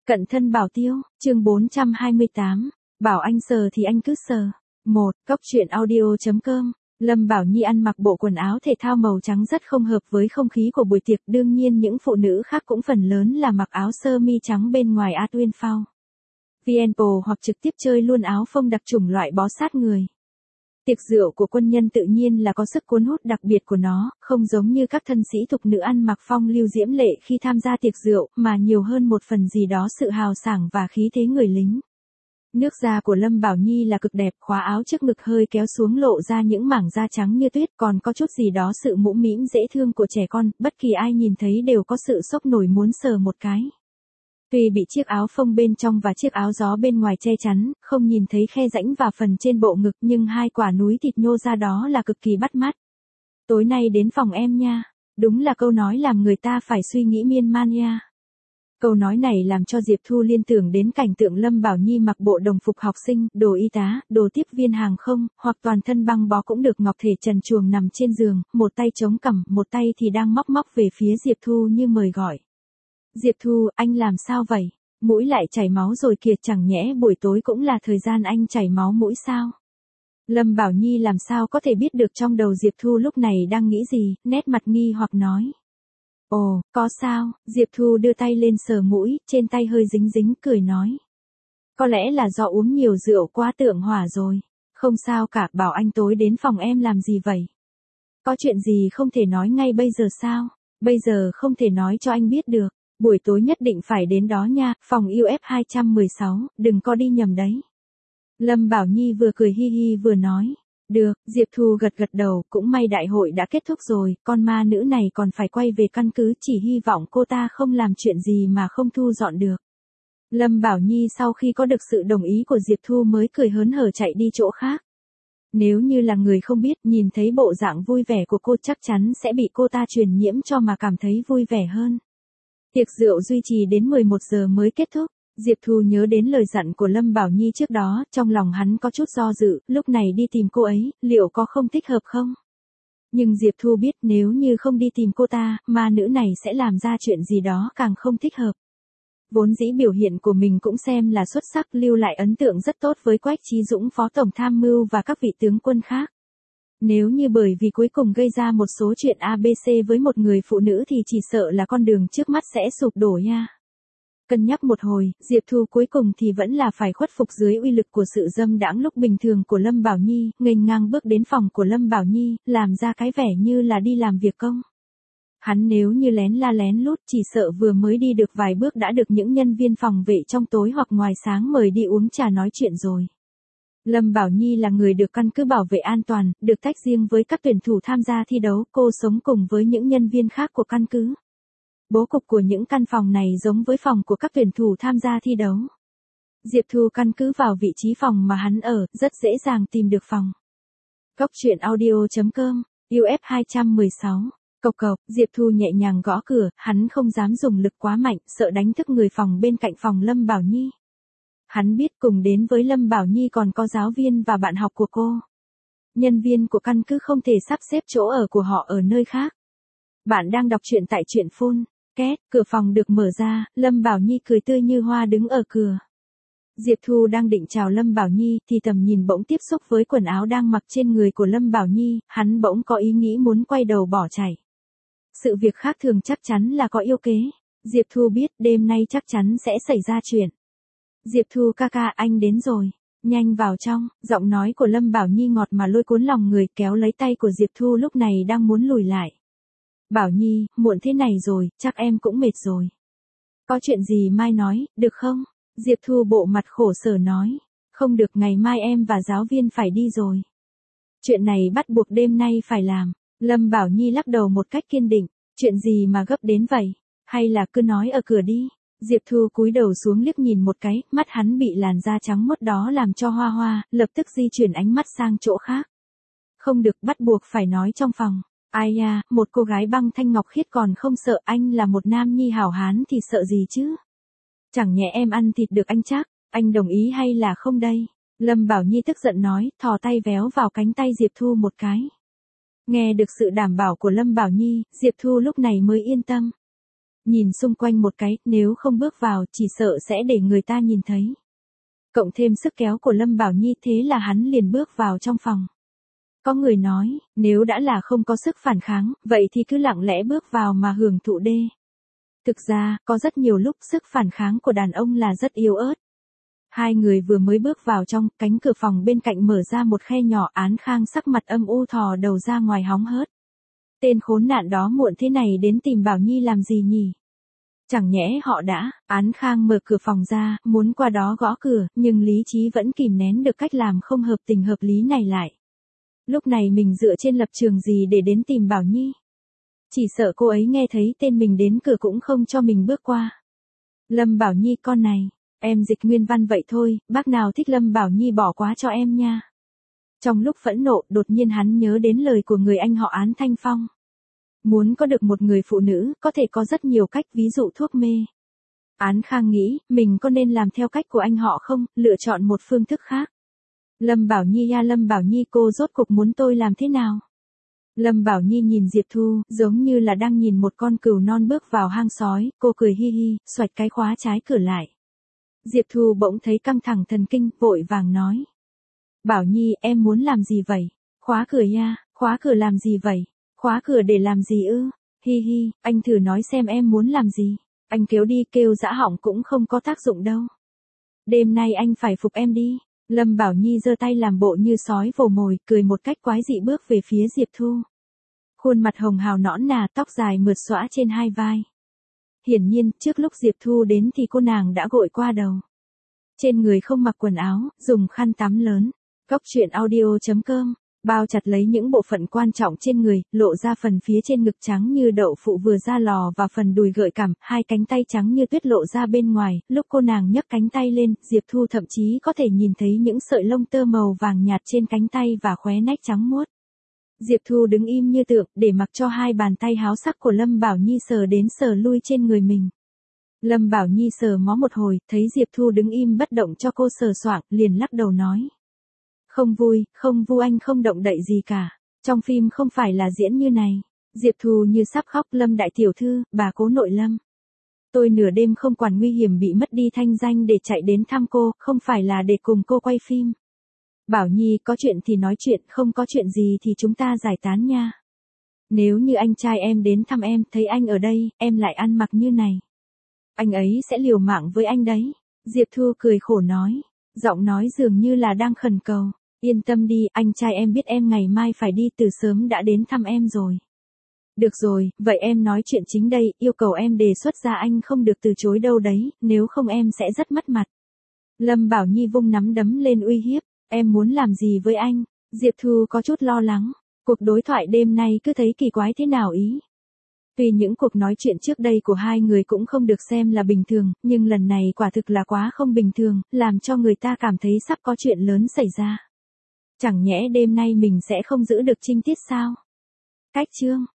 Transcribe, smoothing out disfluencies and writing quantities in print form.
Cận thân bảo tiêu, chương 428. Bảo anh sờ thì anh cứ sờ. 1. Cóc truyện audio.com. Lâm Bảo Nhi ăn mặc bộ quần áo thể thao màu trắng rất không hợp với không khí của buổi tiệc, đương nhiên những phụ nữ khác cũng phần lớn là mặc áo sơ mi trắng bên ngoài áo tuyên phao. VNPO hoặc trực tiếp chơi luôn áo phông đặc chủng loại bó sát người. Tiệc rượu của quân nhân tự nhiên là có sức cuốn hút đặc biệt của nó, không giống như các thân sĩ thục nữ ăn mặc phong lưu diễm lệ khi tham gia tiệc rượu, mà nhiều hơn một phần gì đó sự hào sảng và khí thế người lính. Nước da của Lâm Bảo Nhi là cực đẹp, khóa áo trước ngực hơi kéo xuống lộ ra những mảng da trắng như tuyết, còn có chút gì đó sự mũm mĩm dễ thương của trẻ con, bất kỳ ai nhìn thấy đều có sự sốc nổi muốn sờ một cái. Tuy bị chiếc áo phông bên trong và chiếc áo gió bên ngoài che chắn, không nhìn thấy khe rãnh và phần trên bộ ngực, nhưng hai quả núi thịt nhô ra đó là cực kỳ bắt mắt. Tối nay đến phòng em nha. Đúng là câu nói làm người ta phải suy nghĩ miên man nha. Câu nói này làm cho Diệp Thu liên tưởng đến cảnh tượng Lâm Bảo Nhi mặc bộ đồng phục học sinh, đồ y tá, đồ tiếp viên hàng không, hoặc toàn thân băng bó cũng được, ngọc thể trần truồng nằm trên giường, một tay chống cằm, một tay thì đang móc về phía Diệp Thu như mời gọi. Diệp Thu, anh làm sao vậy? Mũi lại chảy máu rồi kìa, chẳng nhẽ buổi tối cũng là thời gian anh chảy máu mũi sao? Lâm Bảo Nhi làm sao có thể biết được trong đầu Diệp Thu lúc này đang nghĩ gì, nét mặt nghi hoặc nói. Ồ, có sao? Diệp Thu đưa tay lên sờ mũi, trên tay hơi dính dính, cười nói. Có lẽ là do uống nhiều rượu quá tượng hỏa rồi. Không sao cả, bảo anh tối đến phòng em làm gì vậy? Có chuyện gì không thể nói ngay bây giờ sao? Bây giờ không thể nói cho anh biết được. Buổi tối nhất định phải đến đó nha, phòng UF 216, đừng có đi nhầm đấy. Lâm Bảo Nhi vừa cười hi hi vừa nói. Được, Diệp Thu gật gật đầu, cũng may đại hội đã kết thúc rồi, con ma nữ này còn phải quay về căn cứ, chỉ hy vọng cô ta không làm chuyện gì mà không thu dọn được. Lâm Bảo Nhi sau khi có được sự đồng ý của Diệp Thu mới cười hớn hở chạy đi chỗ khác. Nếu như là người không biết, nhìn thấy bộ dạng vui vẻ của cô chắc chắn sẽ bị cô ta truyền nhiễm cho mà cảm thấy vui vẻ hơn. Tiệc rượu duy trì đến 11 giờ mới kết thúc. Diệp Thu nhớ đến lời dặn của Lâm Bảo Nhi trước đó, trong lòng hắn có chút do dự, lúc này đi tìm cô ấy, liệu có không thích hợp không? Nhưng Diệp Thu biết nếu như không đi tìm cô ta, ma nữ này sẽ làm ra chuyện gì đó càng không thích hợp. Vốn dĩ biểu hiện của mình cũng xem là xuất sắc, lưu lại ấn tượng rất tốt với Quách Chí Dũng phó tổng tham mưu và các vị tướng quân khác. Nếu như bởi vì cuối cùng gây ra một số chuyện ABC với một người phụ nữ thì chỉ sợ là con đường trước mắt sẽ sụp đổ nha. Cân nhắc một hồi, Diệp Thu cuối cùng thì vẫn là phải khuất phục dưới uy lực của sự dâm đãng lúc bình thường của Lâm Bảo Nhi, nghênh ngang bước đến phòng của Lâm Bảo Nhi, làm ra cái vẻ như là đi làm việc công. Hắn nếu như lén la lén lút chỉ sợ vừa mới đi được vài bước đã được những nhân viên phòng vệ trong tối hoặc ngoài sáng mời đi uống trà nói chuyện rồi. Lâm Bảo Nhi là người được căn cứ bảo vệ an toàn, được tách riêng với các tuyển thủ tham gia thi đấu, cô sống cùng với những nhân viên khác của căn cứ. Bố cục của những căn phòng này giống với phòng của các tuyển thủ tham gia thi đấu. Diệp Thu căn cứ vào vị trí phòng mà hắn ở, rất dễ dàng tìm được phòng. Cóc truyện audio.com, UF 216. Cộc cộc, Diệp Thu nhẹ nhàng gõ cửa, hắn không dám dùng lực quá mạnh, sợ đánh thức người phòng bên cạnh phòng Lâm Bảo Nhi. Hắn biết cùng đến với Lâm Bảo Nhi còn có giáo viên và bạn học của cô. Nhân viên của căn cứ không thể sắp xếp chỗ ở của họ ở nơi khác. Bạn đang đọc truyện tại truyện phone. Két, cửa phòng được mở ra, Lâm Bảo Nhi cười tươi như hoa đứng ở cửa. Diệp Thu đang định chào Lâm Bảo Nhi thì tầm nhìn bỗng tiếp xúc với quần áo đang mặc trên người của Lâm Bảo Nhi, hắn bỗng có ý nghĩ muốn quay đầu bỏ chạy. Sự việc khác thường chắc chắn là có yêu kế. Diệp Thu biết đêm nay chắc chắn sẽ xảy ra chuyện. Diệp Thu ca ca, anh đến rồi. Nhanh vào trong, giọng nói của Lâm Bảo Nhi ngọt mà lôi cuốn lòng người, kéo lấy tay của Diệp Thu lúc này đang muốn lùi lại. Bảo Nhi, muộn thế này rồi, chắc em cũng mệt rồi. Có chuyện gì mai nói, được không? Diệp Thu bộ mặt khổ sở nói. Không được, ngày mai em và giáo viên phải đi rồi. Chuyện này bắt buộc đêm nay phải làm. Lâm Bảo Nhi lắc đầu một cách kiên định. Chuyện gì mà gấp đến vậy? Hay là cứ nói ở cửa đi. Diệp Thu cúi đầu xuống liếc nhìn một cái, mắt hắn bị làn da trắng muốt đó làm cho hoa hoa, lập tức di chuyển ánh mắt sang chỗ khác. Không được, bắt buộc phải nói trong phòng. Ai da, một cô gái băng thanh ngọc khiết còn không sợ, anh là một nam nhi hảo hán thì sợ gì chứ? Chẳng nhẽ em ăn thịt được anh chắc, anh đồng ý hay là không đây? Lâm Bảo Nhi tức giận nói, thò tay véo vào cánh tay Diệp Thu một cái. Nghe được sự đảm bảo của Lâm Bảo Nhi, Diệp Thu lúc này mới yên tâm. Nhìn xung quanh một cái, nếu không bước vào, chỉ sợ sẽ để người ta nhìn thấy. Cộng thêm sức kéo của Lâm Bảo Nhi, thế là hắn liền bước vào trong phòng. Có người nói, nếu đã là không có sức phản kháng, vậy thì cứ lặng lẽ bước vào mà hưởng thụ đê. Thực ra, có rất nhiều lúc sức phản kháng của đàn ông là rất yếu ớt. Hai người vừa mới bước vào trong, cánh cửa phòng bên cạnh mở ra một khe nhỏ, Án Khang sắc mặt âm u thò đầu ra ngoài hóng hớt. Tên khốn nạn đó muộn thế này đến tìm Bảo Nhi làm gì nhỉ? Chẳng nhẽ họ đã, Án Khang mở cửa phòng ra, muốn qua đó gõ cửa, nhưng lý trí vẫn kìm nén được cách làm không hợp tình hợp lý này lại. Lúc này mình dựa trên lập trường gì để đến tìm Bảo Nhi? Chỉ sợ cô ấy nghe thấy tên mình đến cửa cũng không cho mình bước qua. Lâm Bảo Nhi con này, em dịch nguyên văn vậy thôi, bác nào thích Lâm Bảo Nhi bỏ qua cho em nha. Trong lúc phẫn nộ, đột nhiên hắn nhớ đến lời của người anh họ Án Thanh Phong. Muốn có được một người phụ nữ, có thể có rất nhiều cách, ví dụ thuốc mê. Án Khang nghĩ, mình có nên làm theo cách của anh họ không, lựa chọn một phương thức khác. Lâm Bảo Nhi ya Lâm Bảo Nhi, cô rốt cục muốn tôi làm thế nào? Lâm Bảo Nhi nhìn Diệp Thu, giống như là đang nhìn một con cừu non bước vào hang sói, cô cười hi hi, xoạch cái khóa trái cửa lại. Diệp Thu bỗng thấy căng thẳng thần kinh, vội vàng nói. Bảo Nhi, em muốn làm gì vậy? Khóa cửa ya, khóa cửa làm gì vậy? Khóa cửa để làm gì ư? Hi hi, anh thử nói xem em muốn làm gì? Anh kêu đi, kêu dã họng cũng không có tác dụng đâu. Đêm nay anh phải phục em đi. Lâm Bảo Nhi giơ tay làm bộ như sói vồ mồi, cười một cách quái dị bước về phía Diệp Thu. Khuôn mặt hồng hào nõn nà, tóc dài mượt xõa trên hai vai. Hiển nhiên, trước lúc Diệp Thu đến thì cô nàng đã gội qua đầu. Trên người không mặc quần áo, dùng khăn tắm lớn. Cóc truyện audio.com, bao chặt lấy những bộ phận quan trọng trên người, lộ ra phần phía trên ngực trắng như đậu phụ vừa ra lò và phần đùi gợi cảm, hai cánh tay trắng như tuyết lộ ra bên ngoài, lúc cô nàng nhấc cánh tay lên, Diệp Thu thậm chí có thể nhìn thấy những sợi lông tơ màu vàng nhạt trên cánh tay và khóe nách trắng muốt. Diệp Thu đứng im như tượng, để mặc cho hai bàn tay háo sắc của Lâm Bảo Nhi sờ đến sờ lui trên người mình. Lâm Bảo Nhi sờ mó một hồi, thấy Diệp Thu đứng im bất động cho cô sờ soạng, liền lắc đầu nói. Không vui, anh không động đậy gì cả. Trong phim không phải là diễn như này. Diệp Thu như sắp khóc. Lâm đại tiểu thư, bà cố nội Lâm. Tôi nửa đêm không quản nguy hiểm bị mất đi thanh danh để chạy đến thăm cô, không phải là để cùng cô quay phim. Bảo Nhi, có chuyện thì nói chuyện, không có chuyện gì thì chúng ta giải tán nha. Nếu như anh trai em đến thăm em, thấy anh ở đây, em lại ăn mặc như này. Anh ấy sẽ liều mạng với anh đấy. Diệp Thu cười khổ nói. Giọng nói dường như là đang khẩn cầu. Yên tâm đi, anh trai em biết em ngày mai phải đi, từ sớm đã đến thăm em rồi. Được rồi, vậy em nói chuyện chính đây, yêu cầu em đề xuất ra anh không được từ chối đâu đấy, nếu không em sẽ rất mất mặt. Lâm Bảo Nhi vung nắm đấm lên uy hiếp, em muốn làm gì với anh? Diệp Thu có chút lo lắng, cuộc đối thoại đêm nay cứ thấy kỳ quái thế nào ý. Tuy những cuộc nói chuyện trước đây của hai người cũng không được xem là bình thường, nhưng lần này quả thực là quá không bình thường, làm cho người ta cảm thấy sắp có chuyện lớn xảy ra. Chẳng nhẽ đêm nay mình sẽ không giữ được trinh tiết sao? Cách chương